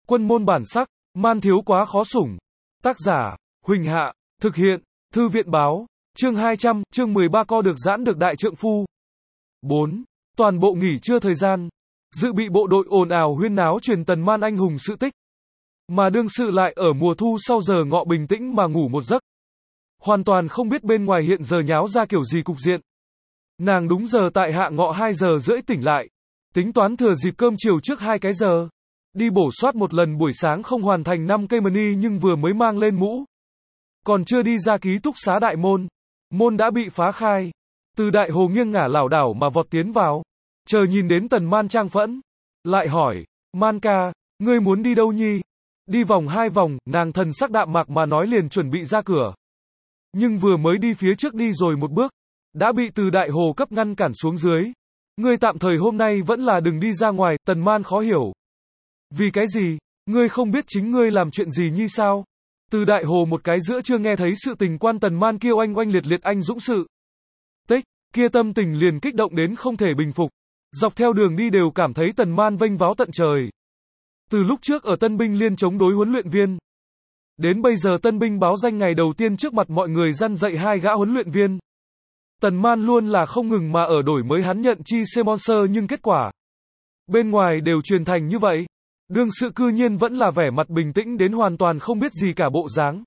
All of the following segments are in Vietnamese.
Quân môn bản sắc, man thiếu quá khó sủng. Tác giả, Huỳnh Hạ, thực hiện, Thư viện báo, chương 200, chương 13 co được giãn được đại trượng phu. 4. Toàn bộ nghỉ trưa thời gian, dự bị bộ đội ồn ào huyên náo truyền Tần Man anh hùng sự tích. Mà đương sự lại ở mùa thu sau giờ ngọ bình tĩnh mà ngủ một giấc. Hoàn toàn không biết bên ngoài hiện giờ nháo ra kiểu gì cục diện. Nàng đúng giờ tại hạ ngọ 2 giờ rưỡi tỉnh lại. Tính toán thừa dịp cơm chiều trước 2 cái giờ. Đi bổ soát một lần buổi sáng không hoàn thành 5 cây money nhưng vừa mới mang lên mũ. Còn chưa đi ra ký túc xá đại môn. Môn đã bị phá khai. Từ đại hồ nghiêng ngả lảo đảo mà vọt tiến vào. Chờ nhìn đến Tần Man trang phẫn. Lại hỏi, Man ca, ngươi muốn đi đâu nhi? Đi vòng 2 vòng, nàng thần sắc đạm mạc mà nói liền chuẩn bị ra cửa. Nhưng vừa mới đi phía trước đi rồi một bước. Đã bị từ đại hồ cấp ngăn cản xuống dưới. Ngươi tạm thời hôm nay vẫn là đừng đi ra ngoài, Tần Man khó hiểu. Vì cái gì? Ngươi không biết chính ngươi làm chuyện gì như sao? Từ đại hồ một cái giữa chưa nghe thấy sự tình quan Tần Man kêu oanh oanh liệt liệt anh dũng sự. Tích, kia tâm tình liền kích động đến không thể bình phục. Dọc theo đường đi đều cảm thấy Tần Man vênh váo tận trời. Từ lúc trước ở Tân binh liên chống đối huấn luyện viên. Đến bây giờ Tân binh báo danh ngày đầu tiên trước mặt mọi người răn dạy 2 gã huấn luyện viên. Tần Man luôn là không ngừng mà ở đổi mới hắn nhận chi sponsor nhưng kết quả. Bên ngoài đều truyền thành như vậy. Đương sự cư nhiên vẫn là vẻ mặt bình tĩnh đến hoàn toàn không biết gì cả bộ dáng.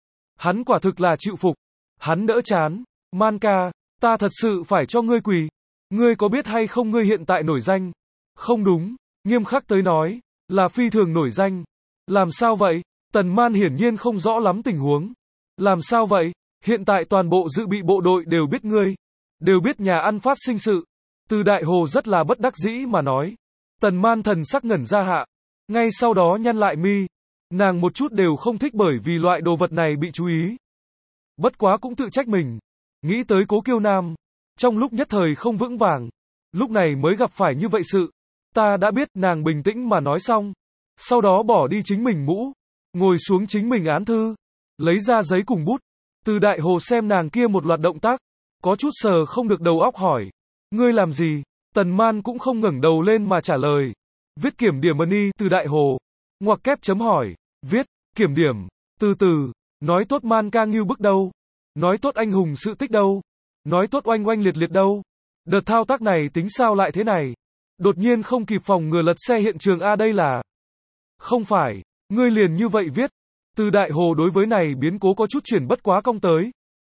Hắn quả thực là chịu phục. Hắn đỡ chán. Man ca, ta thật sự phải cho ngươi quỳ. Ngươi có biết hay không ngươi hiện tại nổi danh? Không đúng, nghiêm khắc tới nói, là phi thường nổi danh. Làm sao vậy? Tần Man hiển nhiên không rõ lắm tình huống. Làm sao vậy? Hiện tại toàn bộ dự bị bộ đội đều biết ngươi. Đều biết nhà ăn phát sinh sự. Từ đại hồ rất là bất đắc dĩ mà nói. Tần Man thần sắc ngẩn ra hạ. Ngay sau đó nhăn lại mi. Nàng một chút đều không thích bởi vì loại đồ vật này bị chú ý. Bất quá cũng tự trách mình. Nghĩ tới Cố Kiêu Nam. Trong lúc nhất thời không vững vàng. Lúc này mới gặp phải như vậy sự. Ta đã biết, nàng bình tĩnh mà nói xong. Sau đó bỏ đi chính mình mũ. Ngồi xuống chính mình án thư. Lấy ra giấy cùng bút. Từ đại hồ xem nàng kia một loạt động tác. Có chút sờ không được đầu óc hỏi. Ngươi làm gì? Tần Man cũng không ngẩng đầu lên mà trả lời. Viết kiểm điểm money. Từ đại hồ. Ngoặc kép chấm hỏi. Viết, kiểm điểm. Từ từ. Nói tốt Man ca ngưu bức đâu? Nói tốt anh hùng sự tích đâu? Nói tốt oanh oanh liệt liệt đâu? Đợt thao tác này tính sao lại thế này? Đột nhiên không kịp phòng ngừa lật xe hiện trường a đây là. Không phải, ngươi liền như vậy viết. Từ đại hồ đối với này biến cố có chút chuyển bất quá công tới.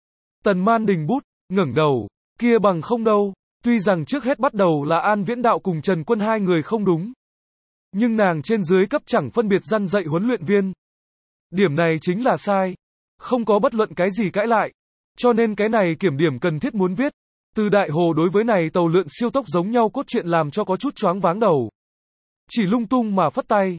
Tần Man đình bút, ngẩng đầu, kia bằng không đâu. Tuy rằng trước hết bắt đầu là An Viễn Đạo cùng Trần Quân hai người không đúng. Nhưng nàng trên dưới cấp chẳng phân biệt răn dạy huấn luyện viên. Điểm này chính là sai. Không có bất luận cái gì cãi lại. Cho nên cái này kiểm điểm cần thiết muốn viết. Từ đại hồ đối với này tàu lượn siêu tốc giống nhau cốt truyện làm cho có chút choáng váng đầu. Chỉ lung tung mà phất tay.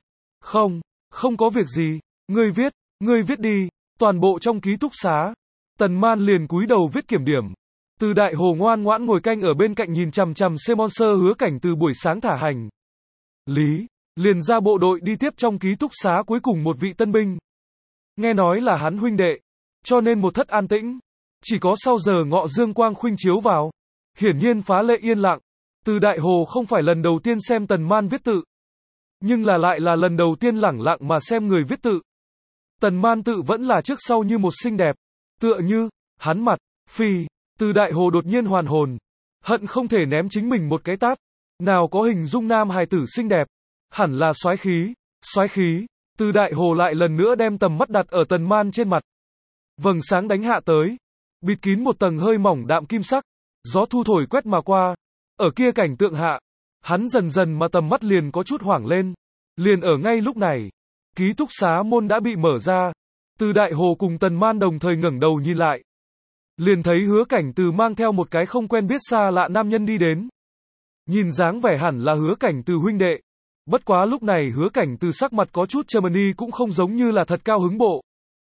Không có việc gì. Ngươi viết đi. Toàn bộ trong ký túc xá. Tần Man liền cúi đầu viết kiểm điểm. Từ đại hồ ngoan ngoãn ngồi canh ở bên cạnh nhìn chằm chằm sponsor Hứa Cảnh từ buổi sáng thả hành lý. Liền ra bộ đội đi tiếp trong ký túc xá cuối cùng một vị tân binh. Nghe nói là hắn huynh đệ. Cho nên một thất an tĩnh. Chỉ có sau giờ ngọ dương quang khuynh chiếu vào. Hiển nhiên phá lệ yên lặng. Từ đại hồ không phải lần đầu tiên xem Tần Man viết tự. Nhưng lại là lần đầu tiên lẳng lặng mà xem người viết tự. Tần Man tự vẫn là trước sau như một xinh đẹp. Tựa như, hắn mặt, phi. Từ đại hồ đột nhiên hoàn hồn. Hận không thể ném chính mình một cái tát. Nào có hình dung nam hài tử xinh đẹp. Hẳn là soái khí. Từ đại hồ lại lần nữa đem tầm mắt đặt ở Tần Man trên mặt. Vầng sáng đánh hạ tới. Bịt kín một tầng hơi mỏng đạm kim sắc. Gió thu thổi quét mà qua. Ở kia cảnh tượng hạ. Hắn dần dần mà tầm mắt liền có chút hoảng lên. Liền ở ngay lúc này. Ký túc xá môn đã bị mở ra. Từ đại hồ cùng Tần Man đồng thời ngẩng đầu nhìn lại. Liền thấy Hứa Cảnh từ mang theo một cái không quen biết xa lạ nam nhân đi đến. Nhìn dáng vẻ hẳn là Hứa Cảnh từ huynh đệ. Bất quá lúc này Hứa Cảnh từ sắc mặt có chút Germany cũng không giống như là thật cao hứng bộ.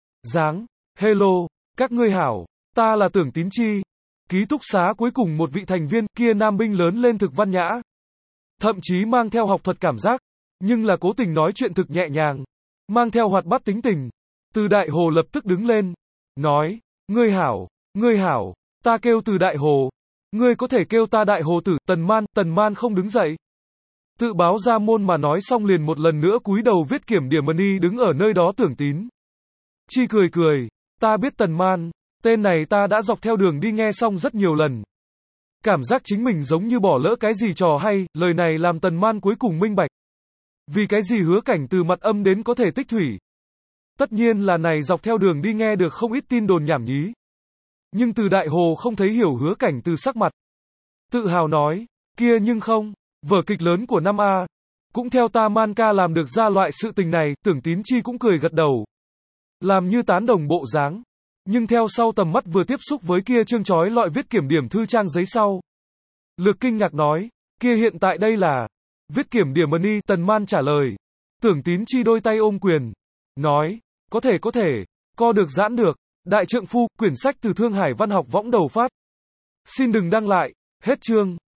Hello, các ngươi hảo. Ta là Tưởng Tín Chi. Ký túc xá cuối cùng một vị thành viên kia nam binh lớn lên thực văn nhã. Thậm chí mang theo học thuật cảm giác. Nhưng là cố tình nói chuyện thực nhẹ nhàng. Mang theo hoạt bát tính tình. Từ đại hồ lập tức đứng lên. Nói, ngươi hảo. Ta kêu Từ đại hồ. Ngươi có thể kêu ta đại hồ tử. Tần Man không đứng dậy. Tự báo ra môn mà nói xong liền một lần nữa cúi đầu viết kiểm điểm money đứng ở nơi đó Tưởng Tín. Chi cười cười, ta biết Tần Man, tên này ta đã dọc theo đường đi nghe xong rất nhiều lần. Cảm giác chính mình giống như bỏ lỡ cái gì trò hay, lời này làm Tần Man cuối cùng minh bạch. Vì cái gì Hứa Cảnh từ mặt âm đến có thể tích thủy. Tất nhiên là này dọc theo đường đi nghe được không ít tin đồn nhảm nhí. Nhưng từ Đại Hồ không thấy hiểu Hứa Cảnh từ sắc mặt. Tự hào nói, kia nhưng không, vở kịch lớn của năm A. Cũng theo ta Man ca làm được ra loại sự tình này, Tưởng Tín Chi cũng cười gật đầu. Làm như tán đồng bộ dáng. Nhưng theo sau tầm mắt vừa tiếp xúc với kia chương chói lọi viết kiểm điểm thư trang giấy sau. Lược kinh ngạc nói, kia hiện tại đây là viết kiểm điểm money, Tần Man trả lời. Tưởng Tín Chi đôi tay ôm quyền. Nói, có thể, co được giãn được. Đại trượng phu, quyển sách từ Thương Hải Văn học võng đầu phát. Xin đừng đăng lại, hết chương.